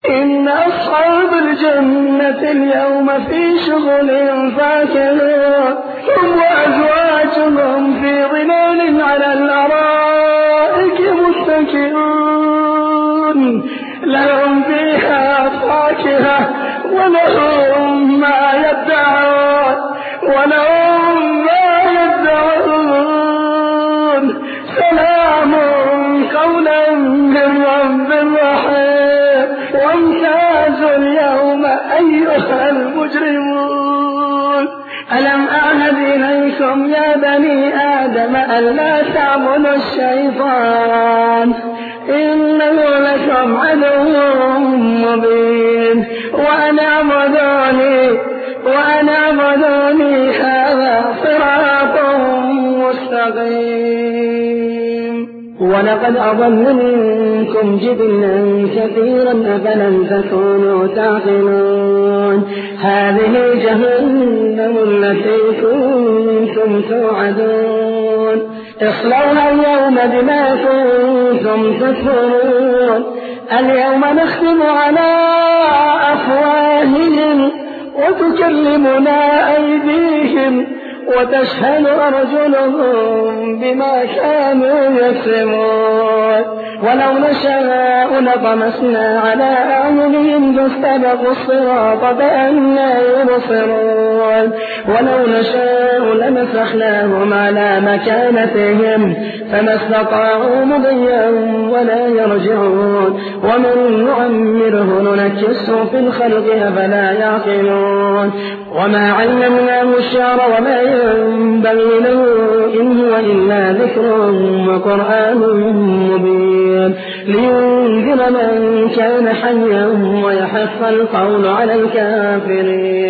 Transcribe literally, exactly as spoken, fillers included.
إن أصحاب الجنة اليوم في شغل فاكهون هم وأزواجهم في ظلال على الأرائك متكئون لهم فيها فاكهة ولهم ما يدعون ولهم ما يدعون سلام قولا من رب رحيم وامتازوا اليوم أيها المجرمون ألم أعهد إليكم يا بني آدم ألا تعبدوا الشيطان إنه لكم عدو مبين وأن اعبدوني وأن اعبدوني هذا صراط مستقيم ولقد أضل منكم جبلا كثيرا أفلم تكونوا تعقلون هذه جهنم التي كنتم توعدون اصلوها اليوم بما كنتم تكفرون اليوم نختم على أفواههم وتكلمنا أيديهم وتشهد أرجلهم بما كانوا يكسبون ولو نشاء لطمسنا على أعينهم فاستبقوا الصراط فأنى يبصرون ولو نشاء لمسخناهم على مكانتهم فما استطاعوا مضيا ولا يرجعون ومن نعمره ننكسه في الخلق أفلا يعقلون وما علمناه الشعر وما ينبغي له إن هو إلا ذكر وقرآن مبين لينذر من كان حيا ويحق القول على الكافرين